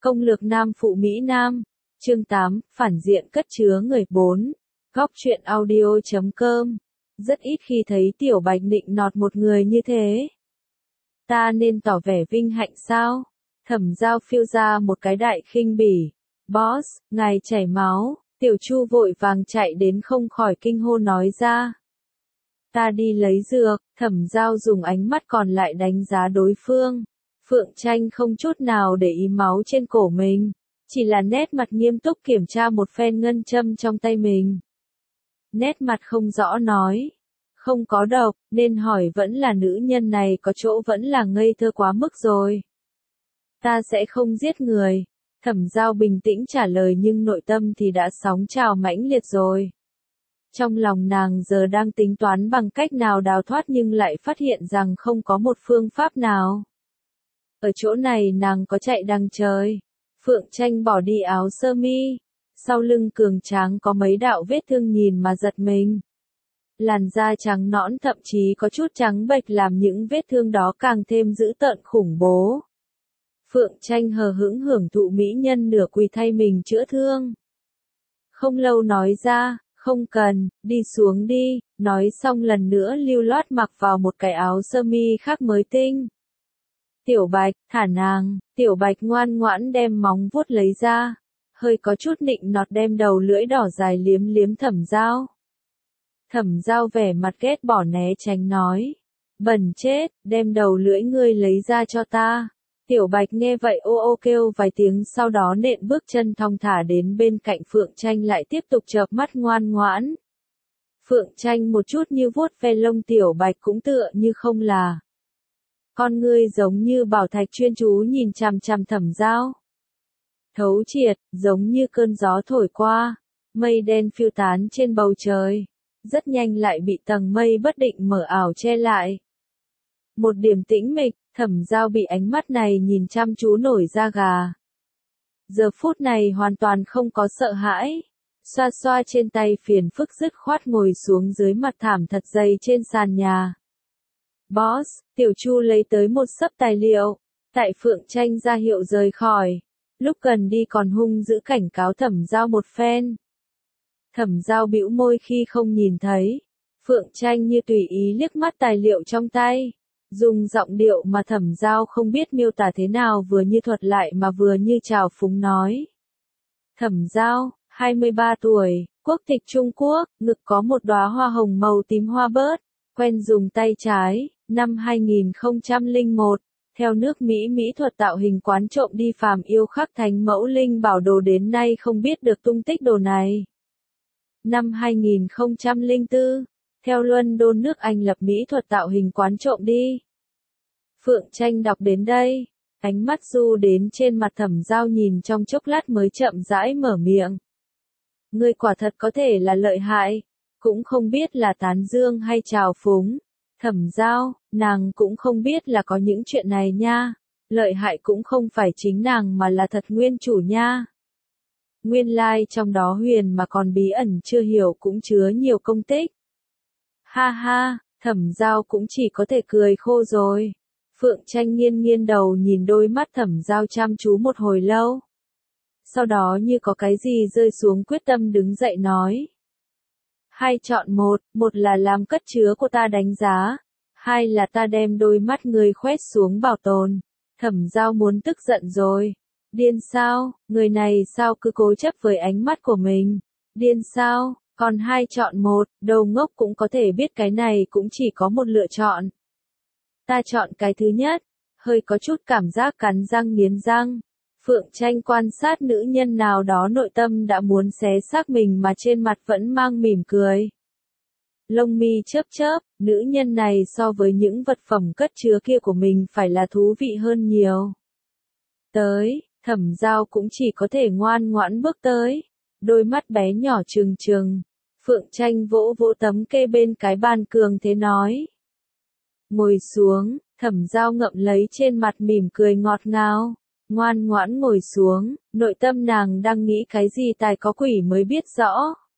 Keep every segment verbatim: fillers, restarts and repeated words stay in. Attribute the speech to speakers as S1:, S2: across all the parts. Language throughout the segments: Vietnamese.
S1: Công lược nam phụ Mỹ Nam. Chương tám, phản diện cất chứa người bốn. Góc truyện audio chấm com. Rất ít khi thấy Tiểu Bạch nịnh nọt một người như thế. Ta nên tỏ vẻ vinh hạnh sao? Thẩm Giao phiêu ra một cái đại khinh bỉ. Boss, ngài chảy máu. Tiểu Chu vội vàng chạy đến không khỏi kinh hô nói ra. Ta đi lấy dược. Thẩm Giao dùng ánh mắt còn lại đánh giá đối phương. Phượng Tranh không chút nào để ý máu trên cổ mình, chỉ là nét mặt nghiêm túc kiểm tra một phen ngân châm trong tay mình. Nét mặt không rõ nói, không có độc, nên hỏi vẫn là nữ nhân này có chỗ vẫn là ngây thơ quá mức rồi. Ta sẽ không giết người. Thẩm Giao bình tĩnh trả lời nhưng nội tâm thì đã sóng trào mãnh liệt rồi. Trong lòng nàng giờ đang tính toán bằng cách nào đào thoát nhưng lại phát hiện rằng không có một phương pháp nào. Ở chỗ này nàng có chạy đằng trời. Phượng Tranh bỏ đi áo sơ mi. Sau lưng cường tráng có mấy đạo vết thương nhìn mà giật mình. Làn da trắng nõn thậm chí có chút trắng bệch làm những vết thương đó càng thêm dữ tợn khủng bố. Phượng Tranh hờ hững hưởng thụ mỹ nhân nửa quỳ thay mình chữa thương. Không lâu nói ra, không cần, đi xuống đi, nói xong lần nữa lưu loát mặc vào một cái áo sơ mi khác mới tinh. Tiểu Bạch, thả nàng. Tiểu Bạch ngoan ngoãn đem móng vuốt lấy ra, hơi có chút nịnh nọt đem đầu lưỡi đỏ dài liếm liếm Thẩm Giao. Thẩm Giao vẻ mặt ghét bỏ né tránh nói, bẩn chết, đem đầu lưỡi ngươi lấy ra cho ta. Tiểu Bạch nghe vậy ô ô kêu vài tiếng sau đó nện bước chân thong thả đến bên cạnh Phượng Tranh lại tiếp tục chợp mắt ngoan ngoãn. Phượng Tranh một chút như vuốt ve lông Tiểu Bạch cũng tựa như không là. Con ngươi giống như bảo thạch chuyên chú nhìn chằm chằm Thẩm Giao. Thấu triệt, giống như cơn gió thổi qua, mây đen phiêu tán trên bầu trời, rất nhanh lại bị tầng mây bất định mở ảo che lại. Một điểm tĩnh mịch, Thẩm Giao bị ánh mắt này nhìn chăm chú nổi da gà. Giờ phút này hoàn toàn không có sợ hãi, xoa xoa trên tay phiền phức dứt khoát ngồi xuống dưới mặt thảm thật dày trên sàn nhà. Boss, Tiểu Chu lấy tới một xấp tài liệu, tại Phượng Tranh ra hiệu rời khỏi, lúc cần đi còn hung dữ cảnh cáo Thẩm Giao một phen. Thẩm Giao bĩu môi khi không nhìn thấy, Phượng Tranh như tùy ý liếc mắt tài liệu trong tay, dùng giọng điệu mà Thẩm Giao không biết miêu tả thế nào vừa như thuật lại mà vừa như trào phúng nói. Thẩm Giao, hai mươi ba tuổi, quốc tịch Trung Quốc, ngực có một đóa hoa hồng màu tím hoa bớt, quen dùng tay trái. Năm hai nghìn không trăm lẻ một, theo nước Mỹ mỹ thuật tạo hình quán trộm đi phàm yêu khắc thánh mẫu linh bảo đồ đến nay không biết được tung tích đồ này. Năm hai nghìn không trăm lẻ bốn, theo London nước Anh lập mỹ thuật tạo hình quán trộm đi. Phượng Tranh đọc đến đây, ánh mắt du đến trên mặt Thẩm Giao nhìn trong chốc lát mới chậm rãi mở miệng. Ngươi quả thật có thể là lợi hại, cũng không biết là tán dương hay trào phúng. Thẩm Giao, nàng cũng không biết là có những chuyện này nha, lợi hại cũng không phải chính nàng mà là thật nguyên chủ nha. Nguyên lai like trong đó huyền mà còn bí ẩn chưa hiểu cũng chứa nhiều công tích. Ha ha, Thẩm Giao cũng chỉ có thể cười khô rồi. Phượng Tranh nghiêng nghiêng đầu nhìn đôi mắt Thẩm Giao chăm chú một hồi lâu. Sau đó như có cái gì rơi xuống quyết tâm đứng dậy nói. Hai chọn một, một là làm cất chứa của ta đánh giá, hai là ta đem đôi mắt người khoét xuống bảo tồn. Thẩm Giao muốn tức giận rồi. Điên sao, người này sao cứ cố chấp với ánh mắt của mình. Điên sao, còn hai chọn một, đầu ngốc cũng có thể biết cái này cũng chỉ có một lựa chọn. Ta chọn cái thứ nhất, hơi có chút cảm giác cắn răng nghiến răng. Phượng Tranh quan sát nữ nhân nào đó nội tâm đã muốn xé xác mình mà trên mặt vẫn mang mỉm cười. Lông mi chớp chớp, nữ nhân này so với những vật phẩm cất chứa kia của mình phải là thú vị hơn nhiều. Tới, Thẩm Giao cũng chỉ có thể ngoan ngoãn bước tới, đôi mắt bé nhỏ trừng trừng. Phượng Tranh vỗ vỗ tấm kê bên cái bàn cường thế nói. Ngồi xuống, Thẩm Giao ngậm lấy trên mặt mỉm cười ngọt ngào. Ngoan ngoãn ngồi xuống, nội tâm nàng đang nghĩ cái gì tài có quỷ mới biết rõ.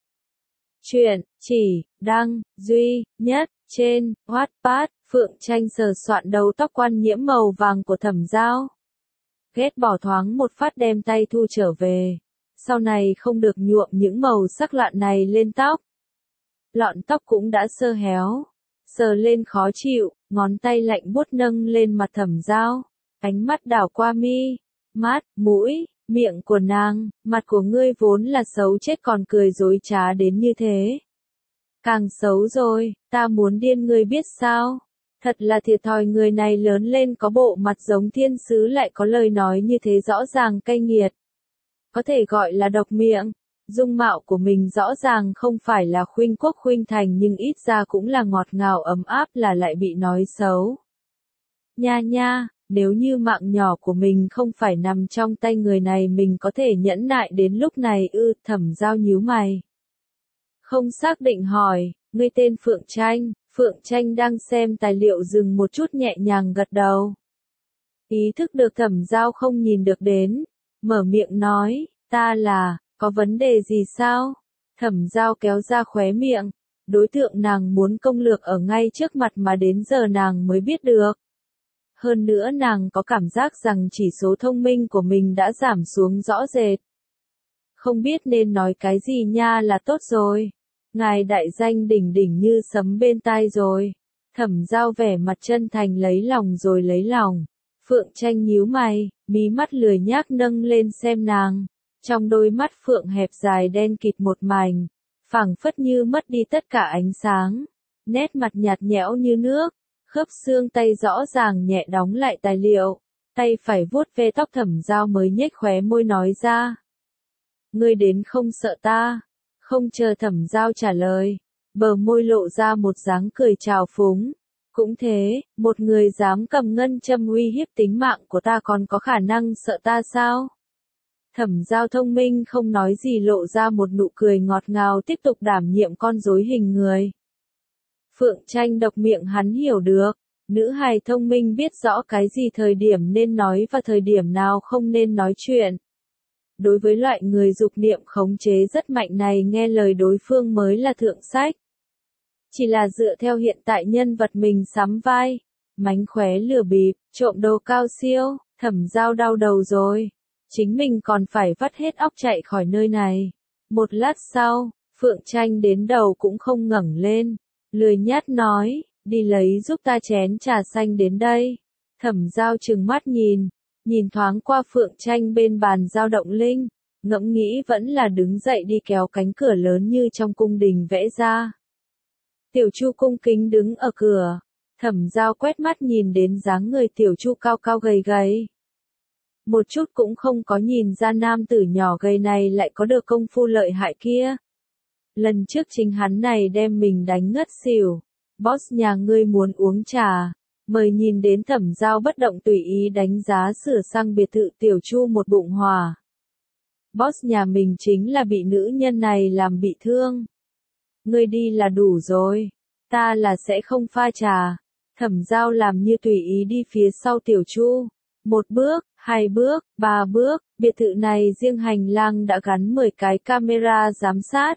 S1: Chuyện, chỉ, đăng, duy, nhất, trên, Wattpad, Phượng Tranh sờ soạn đầu tóc quan nhiễm màu vàng của Thẩm Giao. ghét bỏ thoáng một phát đem tay thu trở về. Sau này không được nhuộm những màu sắc loạn này lên tóc. Lọn tóc cũng đã sơ héo, sờ lên khó chịu, ngón tay lạnh buốt nâng lên mặt Thẩm Giao, ánh mắt đảo qua mi, mắt, mũi, miệng của nàng, mặt của ngươi vốn là xấu chết còn cười dối trá đến như thế. Càng xấu rồi, ta muốn điên ngươi biết sao? Thật là thiệt thòi người này lớn lên có bộ mặt giống thiên sứ lại có lời nói như thế rõ ràng cay nghiệt. Có thể gọi là độc miệng. Dung mạo của mình rõ ràng không phải là khuynh quốc khuynh thành nhưng ít ra cũng là ngọt ngào ấm áp là lại bị nói xấu. Nha nha, nếu như mạng nhỏ của mình không phải nằm trong tay người này mình có thể nhẫn nại đến lúc này ư, Thẩm Giao nhíu mày. Không xác định hỏi, ngươi tên Phượng Tranh, Phượng Tranh đang xem tài liệu dừng một chút nhẹ nhàng gật đầu. Ý thức được Thẩm Giao không nhìn được đến, mở miệng nói, ta là, có vấn đề gì sao? Thẩm Giao kéo ra khóe miệng, đối tượng nàng muốn công lược ở ngay trước mặt mà đến giờ nàng mới biết được. Hơn nữa nàng có cảm giác rằng chỉ số thông minh của mình đã giảm xuống rõ rệt. Không biết nên nói cái gì nha là tốt rồi. Ngài đại danh đỉnh đỉnh như sấm bên tai rồi. Thẩm Giao vẻ mặt chân thành lấy lòng rồi lấy lòng. Phượng Tranh nhíu mày, mí mắt lười nhác nâng lên xem nàng. Trong đôi mắt Phượng hẹp dài đen kịt một mảnh, phảng phất như mất đi tất cả ánh sáng. Nét mặt nhạt nhẽo như nước, khớp xương tay rõ ràng nhẹ đóng lại tài liệu. Tay phải vuốt ve tóc Thẩm Giao mới nhếch khóe môi nói ra. Ngươi đến không sợ ta? Không chờ Thẩm Giao trả lời, bờ môi lộ ra một dáng cười trào phúng. Cũng thế, một người dám cầm ngân châm uy hiếp tính mạng của ta còn có khả năng sợ ta sao? Thẩm Giao thông minh không nói gì lộ ra một nụ cười ngọt ngào tiếp tục đảm nhiệm con rối hình người. Phượng Tranh độc miệng hắn hiểu được, nữ hài thông minh biết rõ cái gì thời điểm nên nói và thời điểm nào không nên nói chuyện. Đối với loại người dục niệm khống chế rất mạnh này nghe lời đối phương mới là thượng sách. Chỉ là dựa theo hiện tại nhân vật mình sắm vai, mánh khóe lừa bịp, trộm đồ cao siêu, Thẩm Giao đau đầu rồi. Chính mình còn phải vắt hết óc chạy khỏi nơi này. Một lát sau, Phượng Tranh đến đầu cũng không ngẩng lên, lười nhát nói, đi lấy giúp ta chén trà xanh đến đây. Thẩm Giao trừng mắt nhìn, nhìn thoáng qua Phượng Tranh bên bàn dao động linh, ngẫm nghĩ vẫn là đứng dậy đi kéo cánh cửa lớn như trong cung đình vẽ ra. Tiểu Chu cung kính đứng ở cửa, Thẩm Giao quét mắt nhìn đến dáng người Tiểu Chu cao cao gầy gầy. Một chút cũng không có nhìn ra nam tử nhỏ gầy này lại có được công phu lợi hại kia. Lần trước chính hắn này đem mình đánh ngất xỉu. Boss nhà ngươi muốn uống trà. Mời nhìn đến Thẩm Giao bất động tùy ý đánh giá sửa sang biệt thự Tiểu Chu một bụng hòa. Boss nhà mình chính là bị nữ nhân này làm bị thương. Ngươi đi là đủ rồi. Ta là sẽ không pha trà. Thẩm Giao làm như tùy ý đi phía sau Tiểu Chu. Một bước, hai bước, ba bước, biệt thự này riêng hành lang đã gắn mười cái camera giám sát.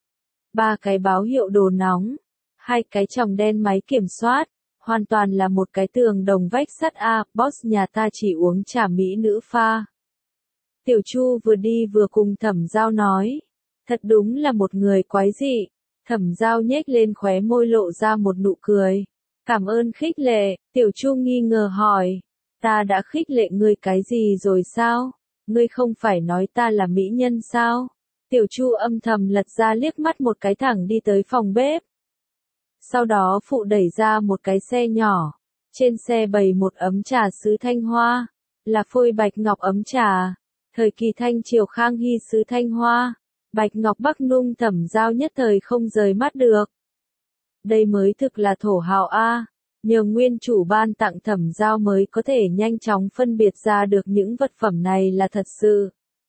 S1: Ba cái báo hiệu đồ nóng. Hai cái tròng đen máy kiểm soát. Hoàn toàn là một cái tường đồng vách sắt a, boss nhà ta chỉ uống trà mỹ nữ pha. Tiểu Chu vừa đi vừa cùng Thẩm Giao nói. Thật đúng là một người quái dị. Thẩm Giao nhếch lên khóe môi lộ ra một nụ cười. Cảm ơn khích lệ, Tiểu Chu nghi ngờ hỏi. Ta đã khích lệ ngươi cái gì rồi sao? Ngươi không phải nói ta là mỹ nhân sao? Tiểu Chu âm thầm lật ra liếc mắt một cái thẳng đi tới phòng bếp. Sau đó phụ đẩy ra một cái xe nhỏ. Trên xe bày một ấm trà sứ Thanh Hoa. Là phôi bạch ngọc ấm trà. Thời kỳ Thanh Triều Khang Hy sứ Thanh Hoa. Bạch ngọc bắc nung Thẩm Giao nhất thời không rời mắt được. Đây mới thực là thổ hào a. Nhờ nguyên chủ ban tặng Thẩm Giao mới có thể nhanh chóng phân biệt ra được những vật phẩm này là thật sự.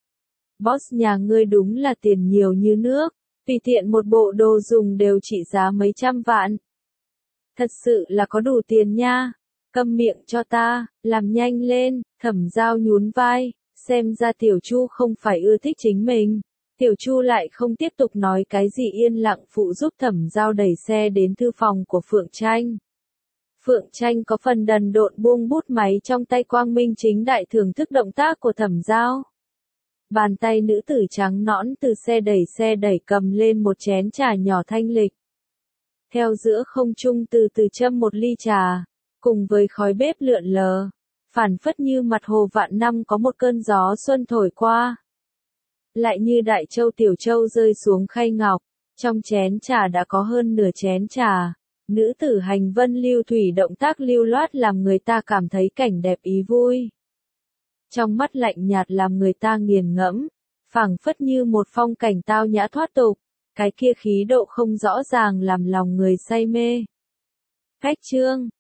S1: Boss nhà ngươi đúng là tiền nhiều như nước, tùy tiện một bộ đồ dùng đều trị giá mấy trăm vạn. Thật sự là có đủ tiền nha. Câm miệng cho ta, làm nhanh lên. Thẩm Giao nhún vai, xem ra Tiểu Chu không phải ưa thích chính mình. Tiểu Chu lại không tiếp tục nói cái gì yên lặng phụ giúp Thẩm Giao đẩy xe đến thư phòng của Phượng Tranh. Phượng Tranh có phần đần độn buông bút máy trong tay, quang minh chính đại thưởng thức động tác của Thẩm Giao. Bàn tay nữ tử trắng nõn từ xe đẩy xe đẩy cầm lên một chén trà nhỏ thanh lịch. Theo giữa không trung từ từ châm một ly trà, cùng với khói bếp lượn lờ, phảng phất như mặt hồ vạn năm có một cơn gió xuân thổi qua. Lại như đại châu tiểu châu rơi xuống khay ngọc, trong chén trà đã có hơn nửa chén trà. Nữ tử hành vân lưu thủy động tác lưu loát làm người ta cảm thấy cảnh đẹp ý vui. Trong mắt lạnh nhạt làm người ta nghiền ngẫm, phảng phất như một phong cảnh tao nhã thoát tục, cái kia khí độ không rõ ràng làm lòng người say mê. Khách chương